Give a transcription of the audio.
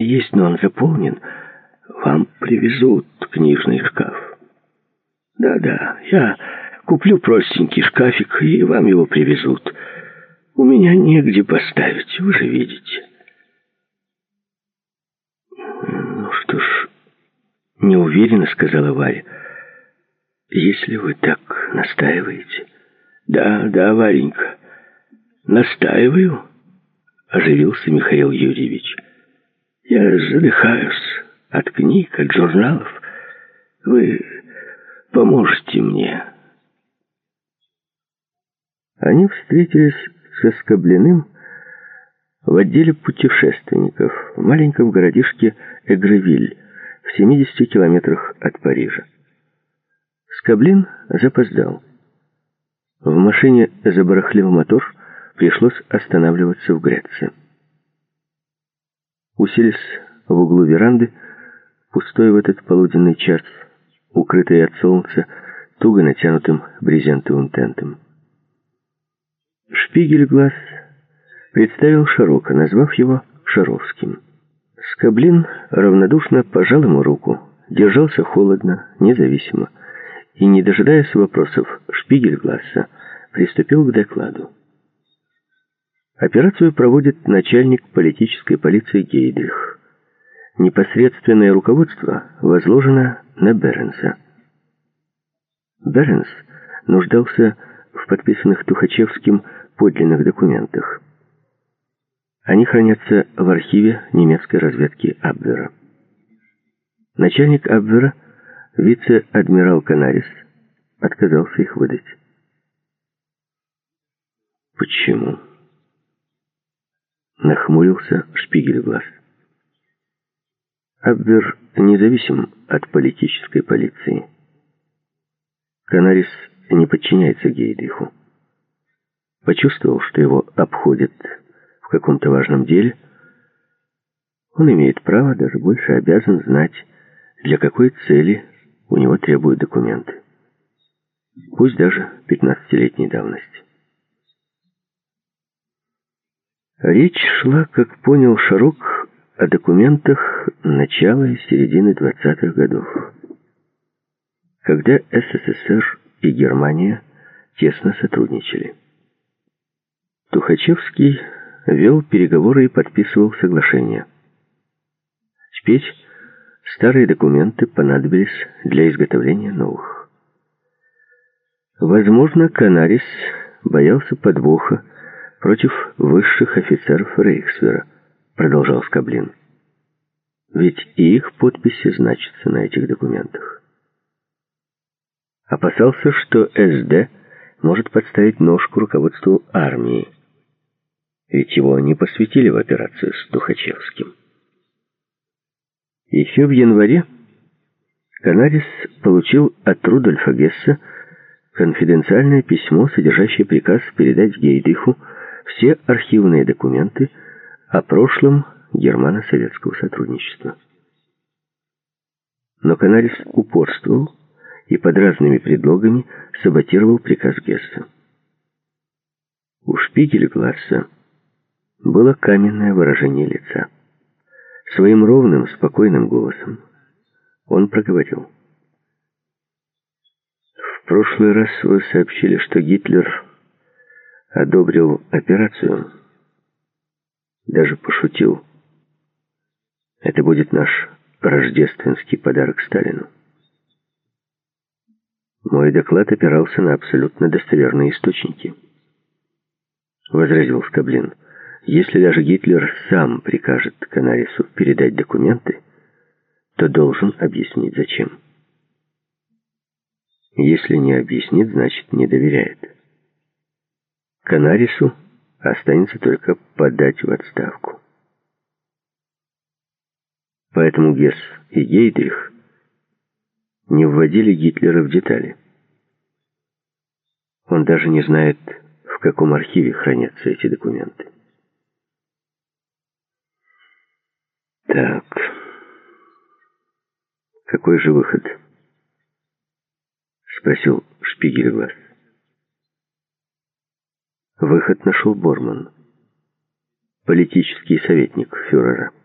есть, но он заполнен. Вам привезут книжный шкаф. Да, я куплю простенький шкафик, и вам его привезут. У меня негде поставить, вы же видите. Ну что ж, неуверенно сказала Варя. Если вы так настаиваете. Да, Варенька, настаиваю, оживился Михаил Юрьевич. Я задыхаюсь от книг, от журналов. Вы поможете мне. Они встретились со Скоблиным в отделе путешественников в маленьком городишке Эгревиль в 70 километрах от Парижа. Скоблин запоздал. В машине забарахлил мотор, пришлось останавливаться в Греции. Уселись в углу веранды, пустой в этот полуденный час, укрытый от солнца туго натянутым брезентовым тентом. Шпигель-глаз представил Широко, назвав его Шаровским. Скоблин равнодушно пожал ему руку, держался холодно, независимо, и, не дожидаясь вопросов Шпигель-гласа, приступил к докладу. Операцию проводит начальник политической полиции Гейдрих. Непосредственное руководство возложено на Беренса. Беренс нуждался в подписанных Тухачевским подлинных документах. Они хранятся в архиве немецкой разведки Абвера. Начальник Абвера, вице-адмирал Канарис, отказался их выдать. Почему? Нахмурился Шпигель-глаз. Абвер независим от политической полиции. Канарис не подчиняется Гейдриху. Почувствовал, что его обходят в каком-то важном деле, он имеет право, даже больше обязан знать, для какой цели у него требуют документы. Пусть даже 15-летней давности. Речь шла, как понял Шарок, о документах начала и середины 20-х годов, когда СССР и Германия тесно сотрудничали. Тухачевский вел переговоры и подписывал соглашения. Теперь старые документы понадобились для изготовления новых. Возможно, Канарис боялся подвоха против высших офицеров Рейхсвера, продолжал Скоблин. Ведь и их подписи значатся на этих документах. Опасался, что СД может подставить ножку руководству армии, ведь его не посвятили в операцию с Тухачевским. Еще в январе Канарис получил от Рудольфа Гесса конфиденциальное письмо, содержащее приказ передать Гейдриху все архивные документы о прошлом германо-советского сотрудничества. Но Канарис упорствовал и под разными предлогами саботировал приказ Гесса. У Шпигель-гласа было каменное выражение лица. Своим ровным, спокойным голосом он проговорил. В прошлый раз вы сообщили, что Гитлер одобрил операцию, даже пошутил. Это будет наш рождественский подарок Сталину. Мой доклад опирался на абсолютно достоверные источники, возразил Скоблин. Если даже Гитлер сам прикажет Канарису передать документы, то должен объяснить, зачем. Если не объяснит, значит, не доверяет. Канарису останется только подать в отставку. Поэтому Гесс и Гейдрих не вводили Гитлера в детали. Он даже не знает, в каком архиве хранятся эти документы. Так, какой же выход? Спросил Шпигель-глаз. Выход нашел Борман, политический советник фюрера.